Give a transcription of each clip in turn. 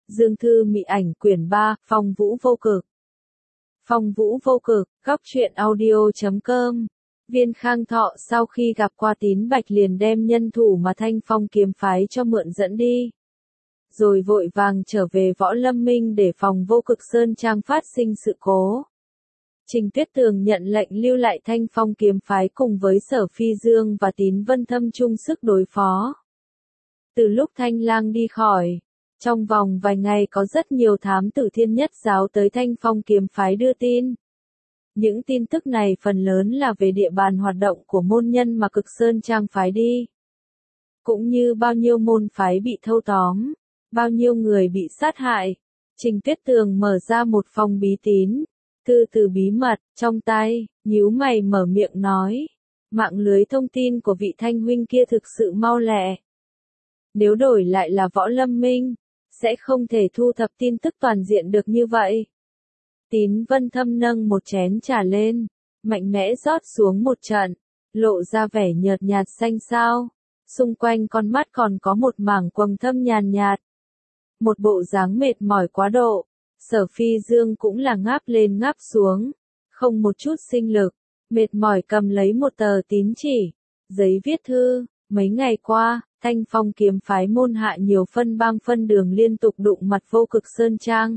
Dương thư mị ảnh quyển 3, Phong vũ vô cực. Phong vũ vô cực, góc truyện audio.com. Viên Khang Thọ sau khi gặp qua Tín Bạch liền đem nhân thủ mà Thanh Phong kiếm phái cho mượn dẫn đi. Rồi vội vàng trở về Võ Lâm Minh để phòng Vô Cực Sơn Trang phát sinh sự cố. Trình Tuyết Tường nhận lệnh lưu lại Thanh Phong kiếm phái cùng với Sở Phi Dương và Tín Vân Thâm chung sức đối phó. Từ lúc Thanh Lang đi khỏi, trong vòng vài ngày có rất nhiều thám tử Thiên Nhất giáo tới Thanh Phong kiếm phái đưa tin. Những tin tức này phần lớn là về địa bàn hoạt động của môn nhân mà Cực Sơn Trang phái đi. Cũng như bao nhiêu môn phái bị thâu tóm, bao nhiêu người bị sát hại. Trình Tuyết Tường mở ra một phòng bí tín, thư từ bí mật, trong tay, nhíu mày mở miệng nói. Mạng lưới thông tin của vị Thanh huynh kia thực sự mau lẹ. Nếu đổi lại là Võ Lâm Minh, sẽ không thể thu thập tin tức toàn diện được như vậy. Tín Vân Thâm nâng một chén trà lên, mạnh mẽ rót xuống một trận, lộ ra vẻ nhợt nhạt xanh xao. Xung quanh con mắt còn có một mảng quầng thâm nhàn nhạt. Một bộ dáng mệt mỏi quá độ. Sở Phi Dương cũng là ngáp lên ngáp xuống, không một chút sinh lực, mệt mỏi cầm lấy một tờ tín chỉ, giấy viết thư. Mấy ngày qua, Thanh Phong kiếm phái môn hạ nhiều phân bang phân đường liên tục đụng mặt Vô Cực Sơn Trang.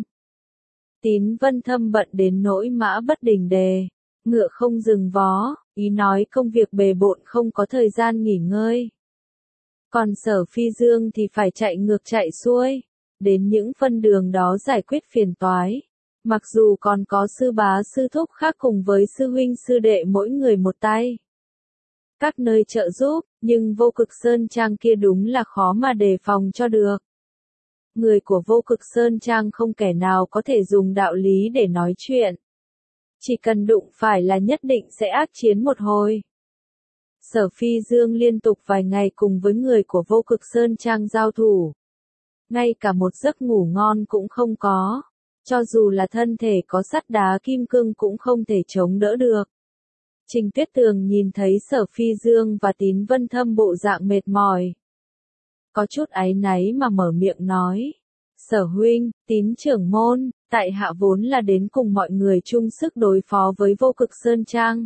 Tín Vân Thâm bận đến nỗi mã bất đình đề, ngựa không dừng vó, ý nói công việc bề bộn không có thời gian nghỉ ngơi. Còn Sở Phi Dương thì phải chạy ngược chạy xuôi, đến những phân đường đó giải quyết phiền toái. Mặc dù còn có sư bá sư thúc khác cùng với sư huynh sư đệ mỗi người một tay. Các nơi trợ giúp, nhưng Vô Cực Sơn Trang kia đúng là khó mà đề phòng cho được. Người của Vô Cực Sơn Trang không kẻ nào có thể dùng đạo lý để nói chuyện. Chỉ cần đụng phải là nhất định sẽ ác chiến một hồi. Sở Phi Dương liên tục vài ngày cùng với người của Vô Cực Sơn Trang giao thủ. Ngay cả một giấc ngủ ngon cũng không có. Cho dù là thân thể có sắt đá kim cương cũng không thể chống đỡ được. Trình Tuyết Tường nhìn thấy Sở Phi Dương và Tín Vân Thâm bộ dạng mệt mỏi. Có chút áy náy mà mở miệng nói. Sở huynh, Tín trưởng môn, tại hạ vốn là đến cùng mọi người chung sức đối phó với Vô Cực Sơn Trang.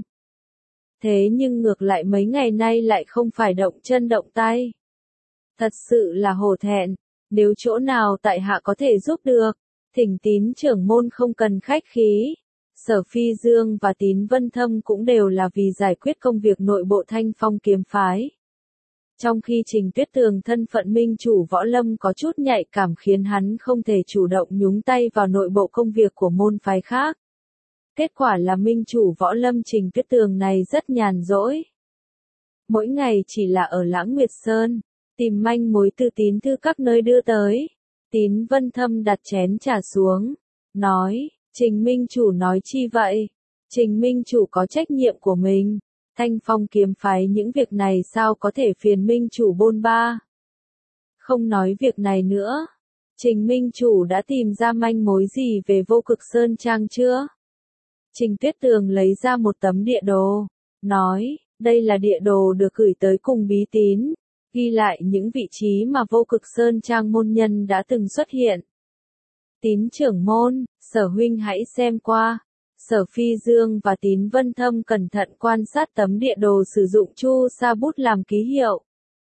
Thế nhưng ngược lại mấy ngày nay lại không phải động chân động tay. Thật sự là hổ thẹn, nếu chỗ nào tại hạ có thể giúp được, thỉnh Tín trưởng môn không cần khách khí. Sở Phi Dương và Tín Vân Thâm cũng đều là vì giải quyết công việc nội bộ Thanh Phong kiếm phái. Trong khi Trình Tuyết Tường thân phận minh chủ võ lâm có chút nhạy cảm khiến hắn không thể chủ động nhúng tay vào nội bộ công việc của môn phái khác. Kết quả là minh chủ võ lâm Trình Tuyết Tường này rất nhàn rỗi. Mỗi ngày chỉ là ở Lãng Nguyệt Sơn, tìm manh mối từ tín thư các nơi đưa tới. Tín Vân Thâm đặt chén trà xuống, nói, Trình minh chủ nói chi vậy? Trình minh chủ có trách nhiệm của mình. Thanh Phong kiếm phái những việc này sao có thể phiền minh chủ bôn ba. Không nói việc này nữa. Trình minh chủ đã tìm ra manh mối gì về Vô Cực Sơn Trang chưa? Trình Tuyết Tường lấy ra một tấm địa đồ, nói, đây là địa đồ được gửi tới cùng bí tín, ghi lại những vị trí mà Vô Cực Sơn Trang môn nhân đã từng xuất hiện. Tín trưởng môn, Sở huynh hãy xem qua. Sở Phi Dương và Tín Vân Thâm cẩn thận quan sát tấm địa đồ sử dụng chu sa bút làm ký hiệu.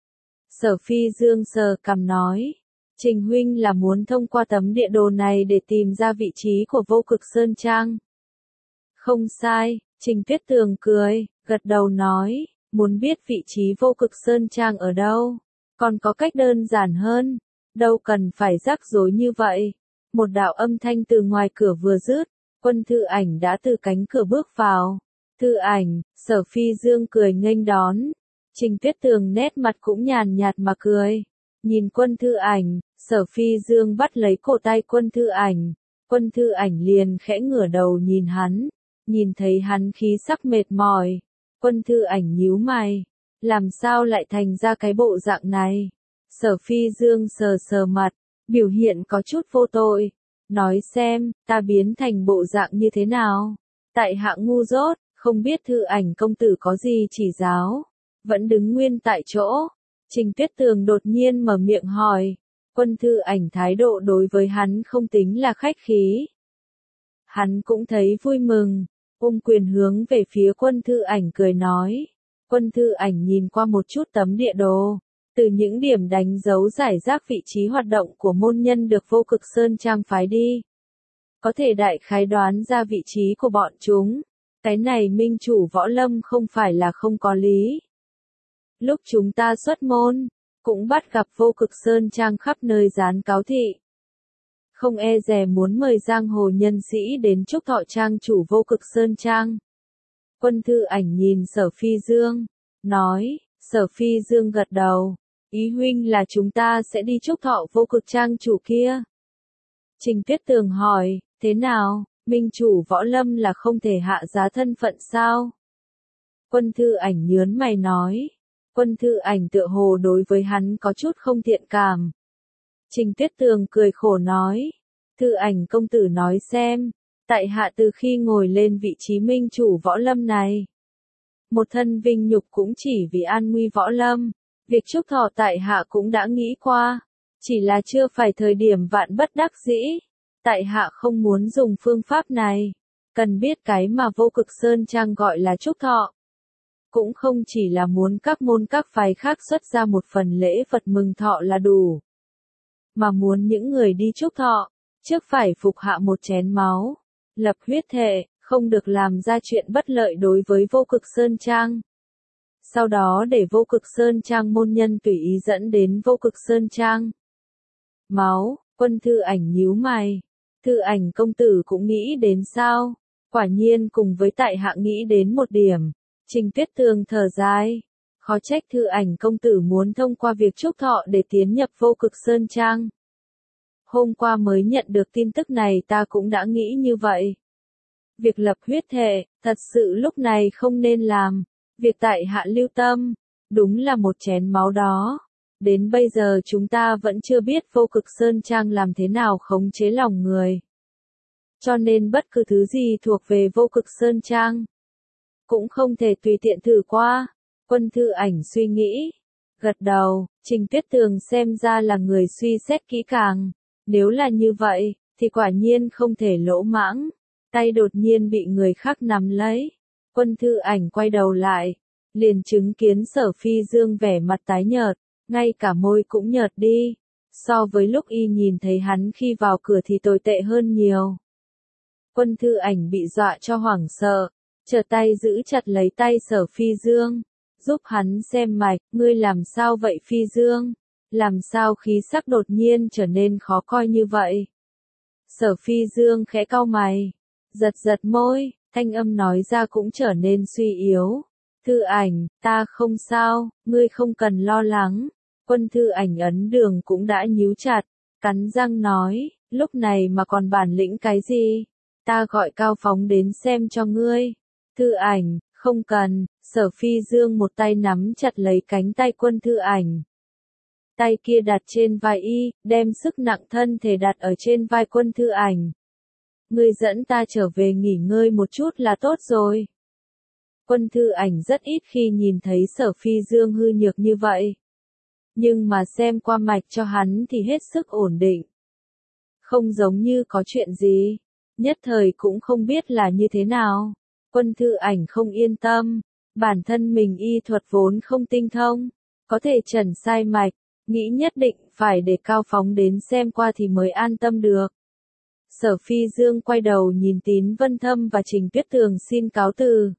Sở Phi Dương sờ cằm nói, Trình huynh là muốn thông qua tấm địa đồ này để tìm ra vị trí của Vô Cực Sơn Trang. Không sai, Trình Tuyết Tường cười, gật đầu nói, muốn biết vị trí Vô Cực Sơn Trang ở đâu, còn có cách đơn giản hơn, đâu cần phải rắc rối như vậy. Một đạo âm thanh từ ngoài cửa vừa dứt, Quân Thư Ảnh đã từ cánh cửa bước vào. Thư Ảnh, Sở Phi Dương cười nghênh đón. Trình Tuyết Tường nét mặt cũng nhàn nhạt mà cười. Nhìn Quân Thư Ảnh, Sở Phi Dương bắt lấy cổ tay Quân Thư Ảnh. Quân Thư Ảnh liền khẽ ngửa đầu nhìn hắn. Nhìn thấy hắn khí sắc mệt mỏi. Quân Thư Ảnh nhíu mày. Làm sao lại thành ra cái bộ dạng này? Sở Phi Dương sờ sờ mặt, biểu hiện có chút vô tội. Nói xem, ta biến thành bộ dạng như thế nào? Tại hạ ngu dốt, không biết Thư Ảnh công tử có gì chỉ giáo. Vẫn đứng nguyên tại chỗ. Trình Tuyết Tường đột nhiên mở miệng hỏi. Quân Thư Ảnh thái độ đối với hắn không tính là khách khí. Hắn cũng thấy vui mừng, ôm quyền hướng về phía Quân Thư Ảnh cười nói. Quân Thư Ảnh nhìn qua một chút tấm địa đồ, từ những điểm đánh dấu giải rác vị trí hoạt động của môn nhân được Vô Cực Sơn Trang phái đi. Có thể đại khái đoán ra vị trí của bọn chúng. Cái này minh chủ võ lâm không phải là không có lý. Lúc chúng ta xuất môn, cũng bắt gặp Vô Cực Sơn Trang khắp nơi dán cáo thị. Không e dè muốn mời giang hồ nhân sĩ đến chúc thọ trang chủ Vô Cực Sơn Trang. Quân Thư Ảnh nhìn Sở Phi Dương, nói. Sở Phi Dương gật đầu. Ý huynh là chúng ta sẽ đi chúc thọ Vô Cực Trang chủ kia. Trình Tuyết Tường hỏi, thế nào, minh chủ võ lâm là không thể hạ giá thân phận sao? Quân Thư Ảnh nhớn mày nói. Quân Thư Ảnh tựa hồ đối với hắn có chút không thiện cảm. Trình Tuyết Tường cười khổ nói. Thư Ảnh công tử nói xem, tại hạ từ khi ngồi lên vị trí minh chủ võ lâm này. Một thân vinh nhục cũng chỉ vì an nguy võ lâm. Việc chúc thọ tại hạ cũng đã nghĩ qua. Chỉ là chưa phải thời điểm vạn bất đắc dĩ. Tại hạ không muốn dùng phương pháp này. Cần biết cái mà Vô Cực Sơn Trang gọi là chúc thọ. Cũng không chỉ là muốn các môn các phái khác xuất ra một phần lễ vật mừng thọ là đủ. Mà muốn những người đi chúc thọ, trước phải phục hạ một chén máu. Lập huyết thệ, không được làm ra chuyện bất lợi đối với Vô Cực Sơn Trang. Sau đó để Vô Cực Sơn Trang môn nhân tùy ý dẫn đến Vô Cực Sơn Trang. Máu, Quân Thư Ảnh nhíu mày. Thư Ảnh công tử cũng nghĩ đến sao? Quả nhiên cùng với tại hạ nghĩ đến một điểm. Trình Tuyết Tường thở dài. Khó trách Thư Ảnh công tử muốn thông qua việc chúc thọ để tiến nhập Vô Cực Sơn Trang. Hôm qua mới nhận được tin tức này ta cũng đã nghĩ như vậy. Việc lập huyết thệ, thật sự lúc này không nên làm. Việc tại hạ lưu tâm, đúng là một chén máu đó. Đến bây giờ chúng ta vẫn chưa biết Vô Cực Sơn Trang làm thế nào khống chế lòng người. Cho nên bất cứ thứ gì thuộc về Vô Cực Sơn Trang, cũng không thể tùy tiện thử qua. Quân Thư Ảnh suy nghĩ, gật đầu. Trình Tuyết Tường xem ra là người suy xét kỹ càng. Nếu là như vậy, thì quả nhiên không thể lỗ mãng. Tay đột nhiên bị người khác nắm lấy. Quân Thư Ảnh quay đầu lại, liền chứng kiến Sở Phi Dương vẻ mặt tái nhợt, ngay cả môi cũng nhợt đi. So với lúc y nhìn thấy hắn khi vào cửa thì tồi tệ hơn nhiều. Quân Thư Ảnh bị dọa cho hoảng sợ, trở tay giữ chặt lấy tay Sở Phi Dương, giúp hắn xem mạch. Ngươi làm sao vậy Phi Dương? Làm sao khí sắc đột nhiên trở nên khó coi như vậy? Sở Phi Dương khẽ cau mày, giật giật môi, thanh âm nói ra cũng trở nên suy yếu. Thư Ảnh, ta không sao, ngươi không cần lo lắng. Quân Thư Ảnh ấn đường cũng đã nhíu chặt, cắn răng nói, lúc này mà còn bản lĩnh cái gì? Ta gọi Cao Phóng đến xem cho ngươi. Thư Ảnh, không cần. Sở Phi Dương một tay nắm chặt lấy cánh tay Quân Thư Ảnh. Tay kia đặt trên vai y, đem sức nặng thân thể đặt ở trên vai Quân Thư Ảnh. Ngươi dẫn ta trở về nghỉ ngơi một chút là tốt rồi. Quân Thư Ảnh rất ít khi nhìn thấy Sở Phi Dương hư nhược như vậy. Nhưng mà xem qua mạch cho hắn thì hết sức ổn định. Không giống như có chuyện gì. Nhất thời cũng không biết là như thế nào. Quân Thư Ảnh không yên tâm. Bản thân mình y thuật vốn không tinh thông. Có thể trần sai mạch. Nghĩ nhất định phải để Cao Phóng đến xem qua thì mới an tâm được. Sở Phi Dương quay đầu nhìn Tín Vân Thâm và Trình Tuyết Tường xin cáo từ.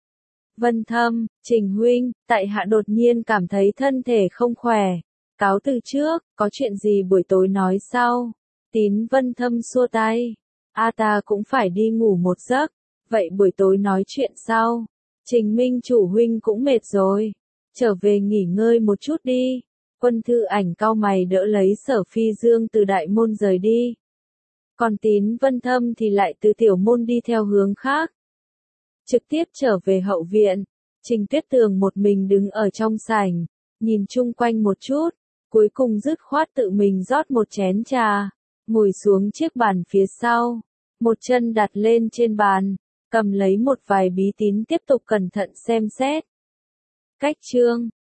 Vân Thâm, Trình huynh, tại hạ đột nhiên cảm thấy thân thể không khỏe. Cáo từ trước, có chuyện gì buổi tối nói sau. Tín Vân Thâm xua tay. Ta cũng phải đi ngủ một giấc. Vậy buổi tối nói chuyện sau. Trình Minh chủ huynh cũng mệt rồi. Trở về nghỉ ngơi một chút đi. Quân Thư Ảnh cau mày đỡ lấy Sở Phi Dương từ đại môn rời đi. Còn Tín Vân Thâm thì lại từ tiểu môn đi theo hướng khác. Trực tiếp trở về hậu viện. Trình Tuyết Tường một mình đứng ở trong sảnh, nhìn chung quanh một chút, cuối cùng dứt khoát tự mình rót một chén trà, ngồi xuống chiếc bàn phía sau, một chân đặt lên trên bàn, cầm lấy một vài bí tín tiếp tục cẩn thận xem xét. Cách chương